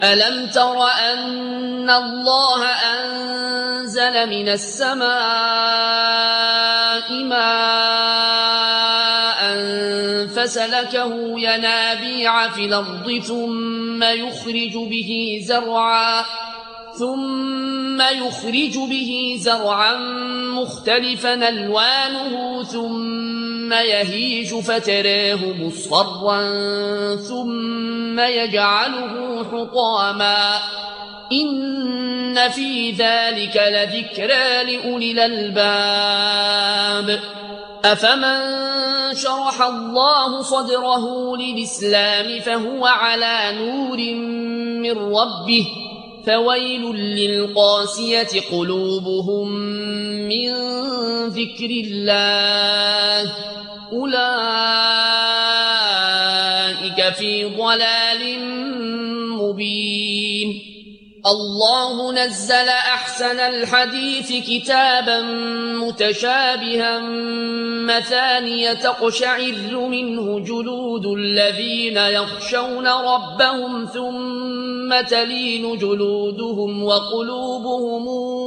ألم تر أن الله أنزل من السماء ماء فسلكه ينابيع في الأرض ثم يخرج به زرعا مختلفا ألوانه ثم يهيج فتراه مصفرا ثم يجعله حطاما إن في ذلك لذكرى لأولي الألباب أفمن شرح الله صدره للإسلام فهو على نور من ربه فويل للقاسية قلوبهم من ذكر الله أولئك في ضلال مبين الله نزل أحسن الحديث كتابا متشابها مثانية تقشعر منه جلود الذين يخشون ربهم ثم تلين جلودهم وقلوبهم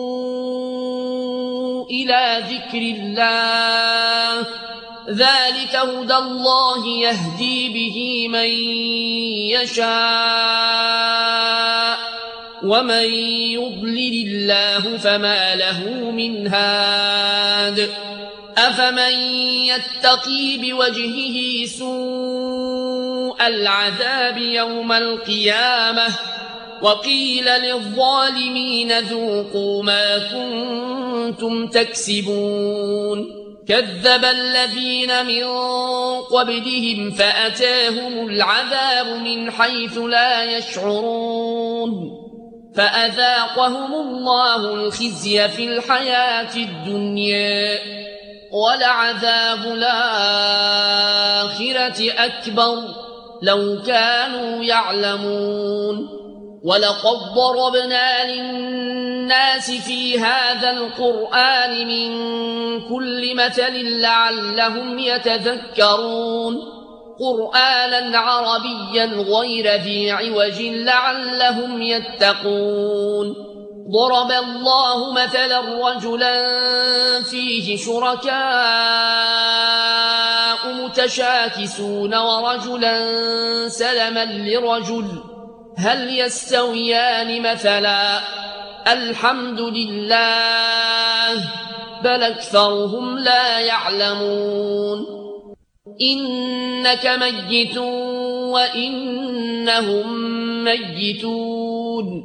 إلى ذكر الله ذلك هدى الله يهدي به من يشاء ومن يضلل الله فما له من هاد أفمن يتقي بوجهه سوء العذاب يوم القيامة وقيل للظالمين ذوقوا ما كنتم تكسبون كذب الذين من قبلهم فأتاهم العذاب من حيث لا يشعرون فأذاقهم الله الخزي في الحياة الدنيا ولعذاب الآخرة أكبر لو كانوا يعلمون ولقد ضربنا للناس في هذا القرآن من كل مثل لعلهم يتذكرون قرآنا عربيا غير ذي عوج لعلهم يتقون ضرب الله مثلا رجلا فيه شركاء متشاكسون ورجلا سلما لرجل هل يستويان مثلا الحمد لله بل أكثرهم لا يعلمون إنك ميت وإنهم ميتون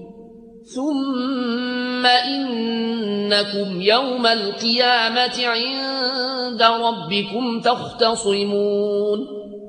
ثم إنكم يوم القيامة عند ربكم تختصمون